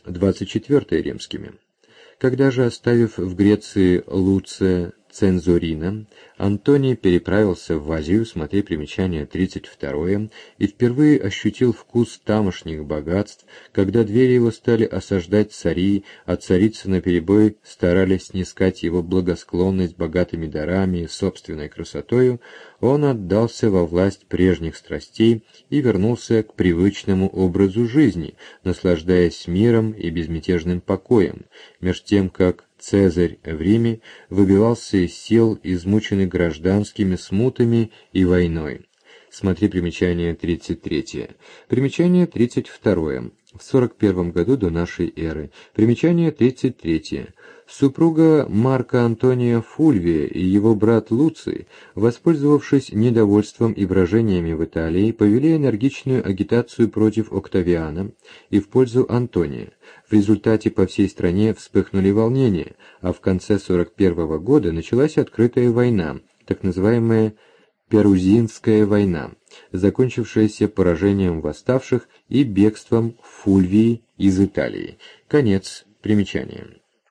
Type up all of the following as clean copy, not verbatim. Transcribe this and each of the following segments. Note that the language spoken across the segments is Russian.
24 римскими. Когда же, оставив в Греции Луция Цензурина, Антоний переправился в Азию, смотри примечание 32, и впервые ощутил вкус тамошних богатств, когда двери его стали осаждать цари, а царицы наперебой старались снискать его благосклонность богатыми дарами и собственной красотою, он отдался во власть прежних страстей и вернулся к привычному образу жизни, наслаждаясь миром и безмятежным покоем, меж тем как Цезарь в Риме выбивался из сил, измученный гражданскими смутами и войной. Смотри примечание 33. Примечание 32. В 41 году до нашей эры. Примечание 33. Супруга Марка Антония Фульвия и его брат Луций, воспользовавшись недовольством и брожениями в Италии, повели энергичную агитацию против Октавиана и в пользу Антония. В результате по всей стране вспыхнули волнения, а в конце 41 года началась открытая война, так называемая Перузинская война, закончившаяся поражением восставших и бегством Фульвии из Италии. Конец примечания.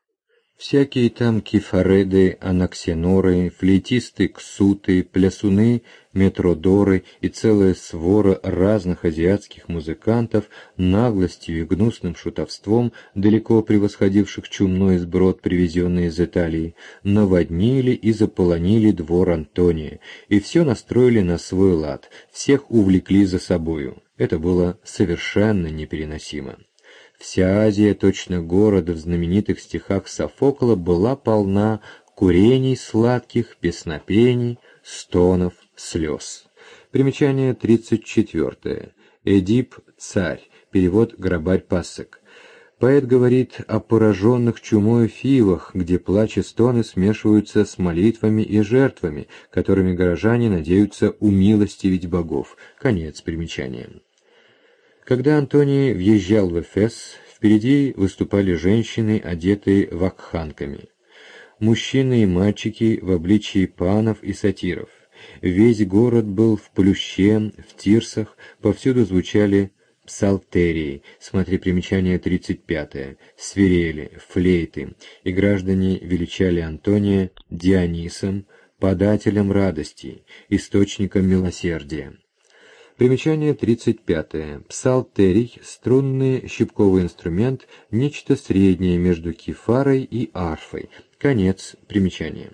Всякие там кефареды, анаксеноры, флейтисты, ксуты, плясуны, метродоры и целая свора разных азиатских музыкантов, наглостью и гнусным шутовством, далеко превосходивших чумной сброд, привезенный из Италии, наводнили и заполонили двор Антония, и все настроили на свой лад, всех увлекли за собою. Это было совершенно непереносимо. Вся Азия, точно город в знаменитых стихах Софокла, была полна курений сладких, песнопений, стонов, слез. Примечание 34. Эдип «Царь». Перевод Грабарь Пассек. Поэт говорит о пораженных чумой Фивах, где плач и стоны смешиваются с молитвами и жертвами, которыми горожане надеются умилостивить богов. Конец примечания. Когда Антоний въезжал в Эфес, впереди выступали женщины, одетые вакханками, мужчины и мальчики в обличии панов и сатиров. Весь город был в плюще, в тирсах, повсюду звучали псалтерии, смотри примечание 35, свирели, флейты, и граждане величали Антония Дионисом, подателем радости, источником милосердия. Примечание 35. Псалтерий — струнный щипковый инструмент, нечто среднее между кифарой и арфой. Конец примечания.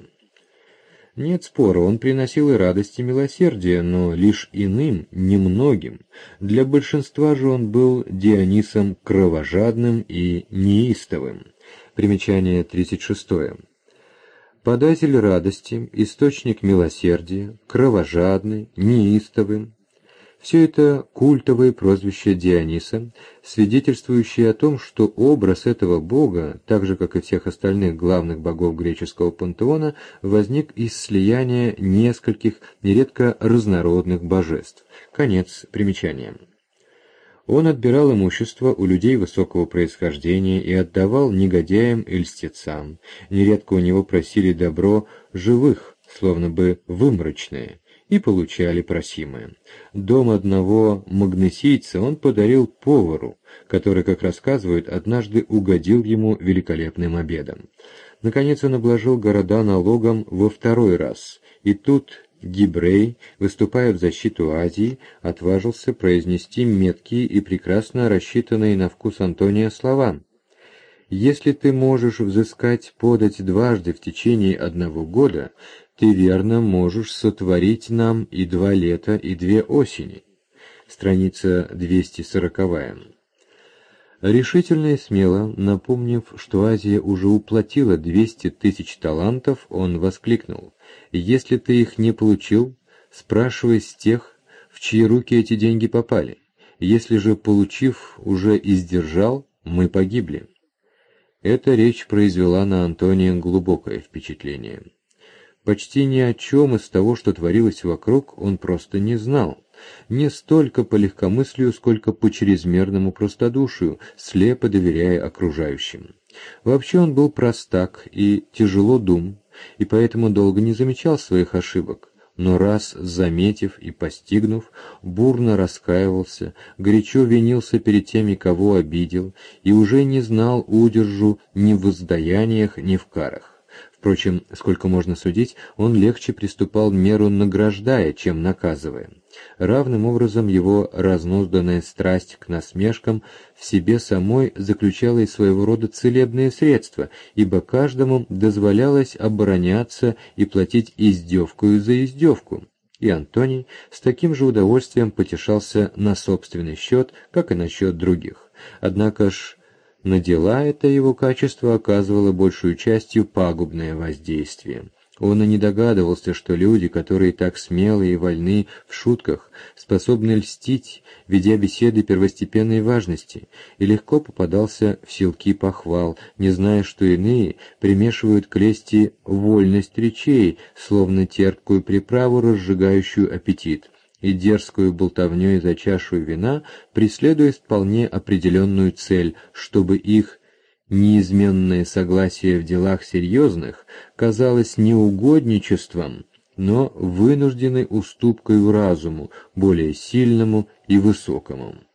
Нет спора, он приносил и радость, и милосердие, но лишь иным, немногим. Для большинства же он был Дионисом кровожадным и неистовым. Примечание 36. Податель радости, источник милосердия, кровожадный, неистовый. Все это культовые прозвища Диониса, свидетельствующие о том, что образ этого бога, так же как и всех остальных главных богов греческого пантеона, возник из слияния нескольких, нередко разнородных божеств. Конец примечания. Он отбирал имущество у людей высокого происхождения и отдавал негодяям и льстецам. Нередко у него просили добро живых, словно бы выморочное, и получали просимое. Дом одного магнесийца он подарил повару, который, как рассказывают, однажды угодил ему великолепным обедом. Наконец он обложил города налогом во второй раз, и тут Гибрей, выступая в защиту Азии, отважился произнести меткие и прекрасно рассчитанные на вкус Антония слова: «Если ты можешь взыскать подать дважды в течение 1 года, ты верно можешь сотворить нам и 2 лета, и 2 осени». Страница 240. Решительно и смело, напомнив, что Азия уже уплатила 200 тысяч талантов, он воскликнул: «Если ты их не получил, спрашивай с тех, в чьи руки эти деньги попали. Если же, получив, уже издержал, мы погибли». Эта речь произвела на Антония глубокое впечатление. Почти ни о чем из того, что творилось вокруг, он просто не знал. Не столько по легкомыслию, сколько по чрезмерному простодушию, слепо доверяя окружающим. Вообще он был простак и тяжело дум, и поэтому долго не замечал своих ошибок. но раз заметив и постигнув, бурно раскаивался, горячо винился перед теми, кого обидел, и уже не знал удержу ни в воздаяниях, ни в карах. Впрочем, сколько можно судить, он легче приступал меру награждая, чем наказывая. Равным образом его разнузданная страсть к насмешкам в себе самой заключала и своего рода целебные средства, ибо каждому дозволялось обороняться и платить издевкою за издевку. И Антоний с таким же удовольствием потешался на собственный счет, как и на счет других. Однако ж на дела это его качество оказывало большую частью пагубное воздействие. Он и не догадывался, что люди, которые так смелы и вольны в шутках, способны льстить, ведя беседы первостепенной важности, и легко попадался в силки похвал, не зная, что иные примешивают к лести вольность речей, словно терпкую приправу, разжигающую аппетит, и дерзкую болтовнёй за чашу вина преследует вполне определенную цель, чтобы их неизменное согласие в делах серьезных казалось не угодничеством, но вынужденной уступкой разуму, более сильному и высокому.